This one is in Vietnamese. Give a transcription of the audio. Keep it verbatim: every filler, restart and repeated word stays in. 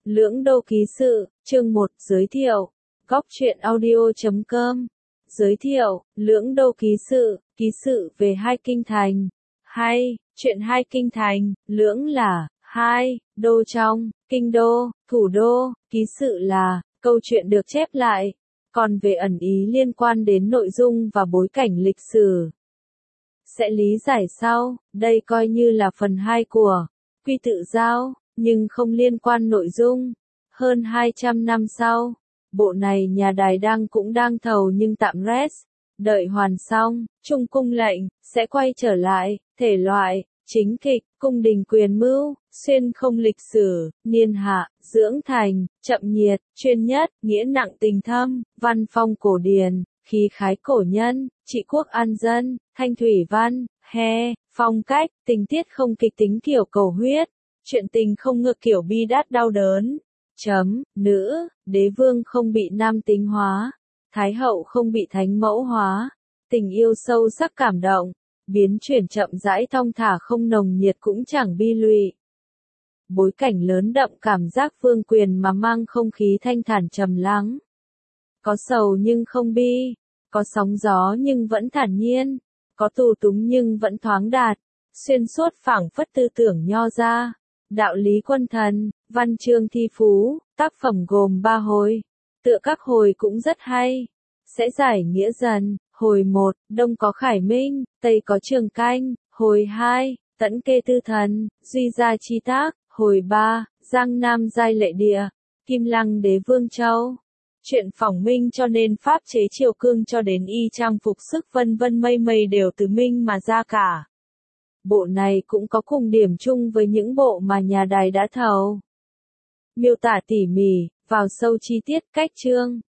Lưỡng Đô Ký Sự, chương một, giới thiệu. Góc truyện audio chấm com. Giới thiệu, Lưỡng Đô Ký Sự, ký sự về hai kinh thành. Hay, chuyện hai kinh thành, lưỡng là, hai, đô trong, kinh đô, thủ đô, ký sự là, câu chuyện được chép lại. Còn về ẩn ý liên quan đến nội dung và bối cảnh lịch sử, sẽ lý giải sau, đây coi như là phần hai của Quy Tự Giao, nhưng không liên quan nội dung. Hơn hai trăm năm sau, bộ này nhà đài đăng cũng đang thầu nhưng tạm rest, đợi hoàn xong, Trung Cung lệnh, sẽ quay trở lại, thể loại, chính kịch, cung đình quyền mưu, xuyên không lịch sử, niên hạ, dưỡng thành, chậm nhiệt, chuyên nhất, nghĩa nặng tình thâm, văn phong cổ điển, khí khái cổ nhân, trị quốc an dân, thanh thủy văn, he, phong cách, tình tiết không kịch tính kiểu cầu huyết, chuyện tình không ngược kiểu bi đát đau đớn. Chấm, nữ, đế vương không bị nam tính hóa, thái hậu không bị thánh mẫu hóa, tình yêu sâu sắc cảm động, biến chuyển chậm rãi thong thả không nồng nhiệt cũng chẳng bi lụy. Bối cảnh lớn đậm cảm giác vương quyền mà mang không khí thanh thản trầm lắng. Có sầu nhưng không bi, có sóng gió nhưng vẫn thản nhiên, có tù túng nhưng vẫn thoáng đạt, xuyên suốt phảng phất tư tưởng nho ra. Đạo lý quân thần, văn chương thi phú, tác phẩm gồm ba hồi. Tựa các hồi cũng rất hay. Sẽ giải nghĩa dần. Hồi một, Đông có Khải Minh, Tây có Trường Canh. Hồi hai, Tẫn Kê Tư Thần, Duy Gia Chi Tác. Hồi ba, Giang Nam Giai Lệ Địa, Kim Lăng Đế Vương Châu. Chuyện phỏng minh cho nên pháp chế triều cương cho đến y trang phục sức vân vân mây mây đều từ minh mà ra cả. Bộ này cũng có cùng điểm chung với những bộ mà nhà đài đã thầu. Miêu tả tỉ mỉ, vào sâu chi tiết cách chương,